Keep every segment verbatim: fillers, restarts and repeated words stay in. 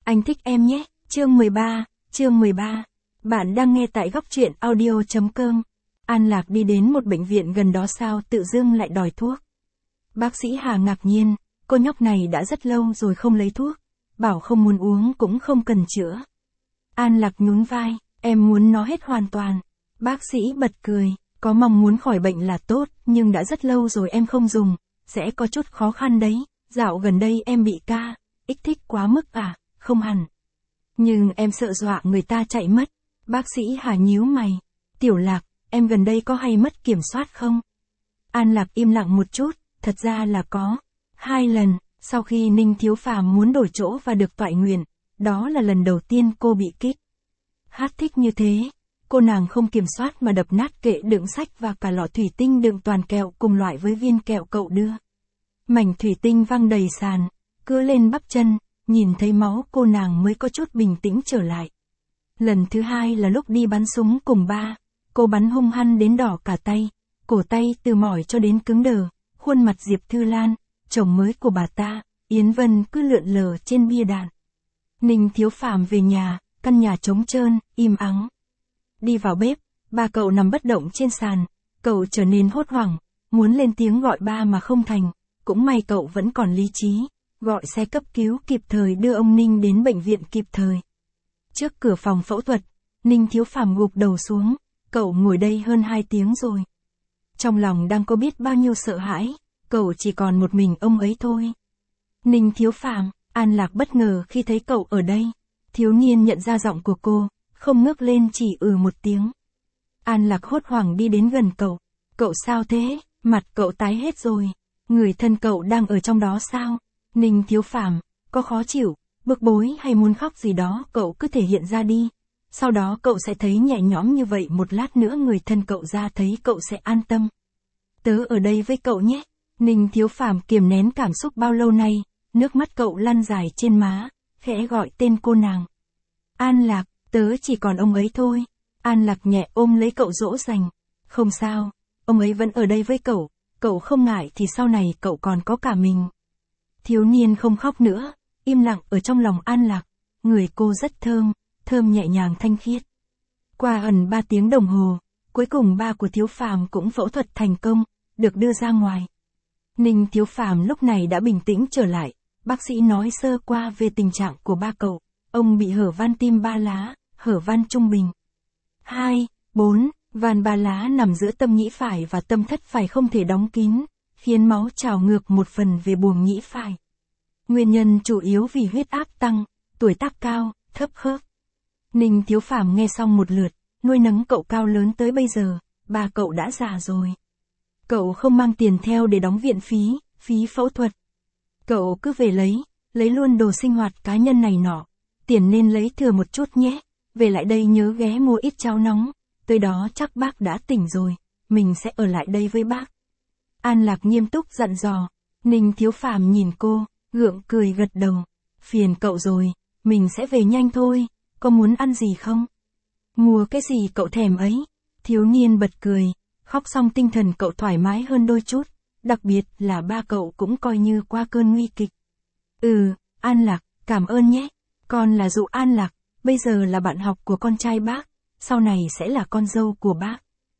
Anh thích em nhé, chương mười ba, chương mười ba. Bạn đang nghe tại góc truyện audio chấm com. An Lạc đi đến một bệnh viện gần đó sao tự dưng lại đòi thuốc. Bác sĩ Hà ngạc nhiên, cô nhóc này đã rất lâu rồi không lấy thuốc, bảo không muốn uống cũng không cần chữa. An Lạc nhún vai, em muốn nó hết hoàn toàn. Bác sĩ bật cười, có mong muốn khỏi bệnh là tốt, nhưng đã rất lâu rồi em không dùng, sẽ có chút khó khăn đấy. Dạo gần đây em bị ca, ích thích quá mức à, không hẳn. Nhưng em sợ dọa người ta chạy mất. Bác sĩ Hà nhíu mày, Tiểu Lạc, em gần đây có hay mất kiểm soát không? An Lạc im lặng một chút, thật ra là có. Hai lần, sau khi Ninh Thiếu Phàm muốn đổi chỗ và được toại nguyện, đó là lần đầu tiên cô bị kích. Hát thích như thế, cô nàng không kiểm soát mà đập nát kệ đựng sách và cả lọ thủy tinh đựng toàn kẹo cùng loại với viên kẹo cậu đưa. Mảnh thủy tinh văng đầy sàn, cứ lên bắp chân, nhìn thấy máu cô nàng mới có chút bình tĩnh trở lại. Lần thứ hai là lúc đi bắn súng cùng ba, cô bắn hung hăng đến đỏ cả tay, cổ tay từ mỏi cho đến cứng đờ, khuôn mặt Diệp Thư Lan, chồng mới của bà ta, Yến Vân cứ lượn lờ trên bia đạn. Ninh Thiếu Phàm về nhà, căn nhà trống trơn, im ắng. Đi vào bếp, ba cậu nằm bất động trên sàn, cậu trở nên hốt hoảng, muốn lên tiếng gọi ba mà không thành, cũng may cậu vẫn còn lý trí, gọi xe cấp cứu kịp thời đưa ông Ninh đến bệnh viện kịp thời. Trước cửa phòng phẫu thuật, Ninh Thiếu Phàm gục đầu xuống, cậu ngồi đây hơn hai tiếng rồi. Trong lòng đang có biết bao nhiêu sợ hãi, cậu chỉ còn một mình ông ấy thôi. Ninh Thiếu Phàm, An Lạc bất ngờ khi thấy cậu ở đây. Thiếu niên nhận ra giọng của cô, không ngước lên chỉ ừ một tiếng. An Lạc hốt hoảng đi đến gần cậu. Cậu sao thế? Mặt cậu tái hết rồi. Người thân cậu đang ở trong đó sao? Ninh Thiếu Phàm, có khó chịu, bực bối hay muốn khóc gì đó cậu cứ thể hiện ra đi. Sau đó cậu sẽ thấy nhẹ nhõm như vậy, một lát nữa người thân cậu ra thấy cậu sẽ an tâm. Tớ ở đây với cậu nhé. Ninh Thiếu Phàm kiềm nén cảm xúc bao lâu nay, nước mắt cậu lăn dài trên má, khẽ gọi tên cô nàng. An Lạc, tớ chỉ còn ông ấy thôi. An Lạc nhẹ ôm lấy cậu dỗ dành. Không sao, ông ấy vẫn ở đây với cậu, cậu không ngại thì sau này cậu còn có cả mình. Thiếu niên không khóc nữa, im lặng ở trong lòng An Lạc. Người cô rất thơm, thơm nhẹ nhàng thanh khiết. Qua ẩn ba tiếng đồng hồ, cuối cùng ba của Thiếu Phàm cũng phẫu thuật thành công, được đưa ra ngoài. Ninh Thiếu Phàm lúc này đã bình tĩnh trở lại, bác sĩ nói sơ qua về tình trạng của ba cậu. Ông bị hở van tim ba lá, hở van trung bình. hai, bốn, van ba lá nằm giữa tâm nhĩ phải và tâm thất phải không thể đóng kín, khiến máu trào ngược một phần về buồng nhĩ phải. Nguyên nhân chủ yếu vì huyết áp tăng, tuổi tác cao, thấp khớp. Ninh Thiếu Phàm nghe xong một lượt, nuôi nấng cậu cao lớn tới bây giờ, ba cậu đã già rồi. Cậu không mang tiền theo để đóng viện phí, phí phẫu thuật. Cậu cứ về lấy, lấy luôn đồ sinh hoạt cá nhân này nọ. Tiền nên lấy thừa một chút nhé, về lại đây nhớ ghé mua ít cháo nóng, tới đó chắc bác đã tỉnh rồi, mình sẽ ở lại đây với bác. An Lạc nghiêm túc dặn dò. Ninh Thiếu Phàm nhìn cô, gượng cười gật đầu. Phiền cậu rồi, mình sẽ về nhanh thôi, có muốn ăn gì không? Mua cái gì cậu thèm ấy? Thiếu niên bật cười, khóc xong tinh thần cậu thoải mái hơn đôi chút, đặc biệt là ba cậu cũng coi như qua cơn nguy kịch. Ừ, An Lạc, cảm ơn nhé. Con là Dụ An Lạc, bây giờ là bạn học của con trai bác, sau này sẽ là con dâu của bác.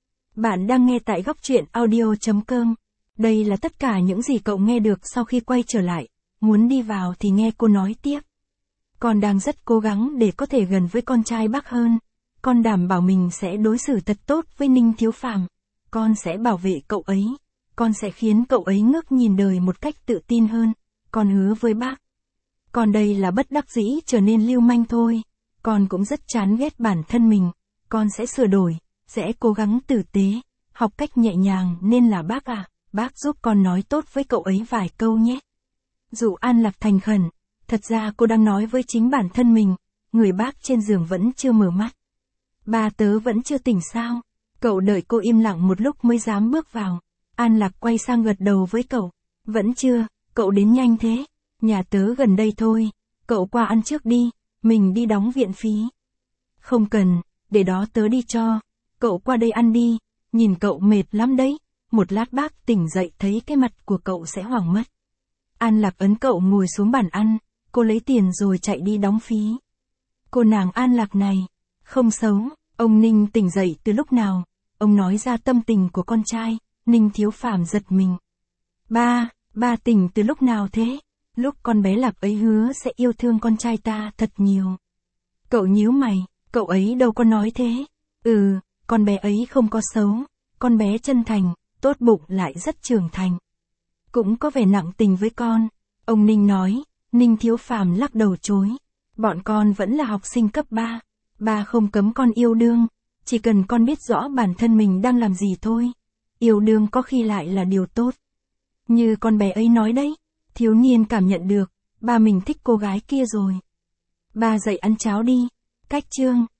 Bạn đang nghe tại góc truyện audio chấm com. Đây là tất cả những gì cậu nghe được sau khi quay trở lại. Muốn đi vào thì nghe cô nói tiếp. Con đang rất cố gắng để có thể gần với con trai bác hơn. Con đảm bảo mình sẽ đối xử thật tốt với Ninh Thiếu Phàm. Con sẽ bảo vệ cậu ấy. Con sẽ khiến cậu ấy ngước nhìn đời một cách tự tin hơn. Con hứa với bác. Còn đây là bất đắc dĩ trở nên lưu manh thôi. Con cũng rất chán ghét bản thân mình. Con sẽ sửa đổi, sẽ cố gắng tử tế, học cách nhẹ nhàng nên là bác à, bác giúp con nói tốt với cậu ấy vài câu nhé. Dụ An Lạc thành khẩn, thật ra cô đang nói với chính bản thân mình, người bác trên giường vẫn chưa mở mắt. Ba tớ vẫn chưa tỉnh sao? Cậu đợi cô im lặng một lúc mới dám bước vào. An Lạc quay sang gật đầu với cậu. Vẫn chưa, cậu đến nhanh thế. Nhà tớ gần đây thôi, cậu qua ăn trước đi, mình đi đóng viện phí. Không cần, để đó tớ đi cho, cậu qua đây ăn đi, nhìn cậu mệt lắm đấy, một lát bác tỉnh dậy thấy cái mặt của cậu sẽ hoảng mất. An Lạc ấn cậu ngồi xuống bàn ăn, cô lấy tiền rồi chạy đi đóng phí. Cô nàng An Lạc này, không xấu. Ông Ninh tỉnh dậy từ lúc nào? Ông nói ra tâm tình của con trai. Ninh Thiếu Phàm giật mình. Ba, ba tỉnh từ lúc nào thế? Lúc con bé Lạc ấy hứa sẽ yêu thương con trai ta thật nhiều. Cậu nhíu mày, cậu ấy đâu có nói thế. Ừ, con bé ấy không có xấu. Con bé chân thành, tốt bụng lại rất trưởng thành. Cũng có vẻ nặng tình với con. Ông Ninh nói. Ninh Thiếu Phàm lắc đầu chối. Bọn con vẫn là học sinh cấp ba. Ba không cấm con yêu đương. Chỉ cần con biết rõ bản thân mình đang làm gì thôi. Yêu đương có khi lại là điều tốt. Như con bé ấy nói đấy. Thiếu niên cảm nhận được. Ba mình thích cô gái kia rồi. Ba dậy ăn cháo đi. Cách chương.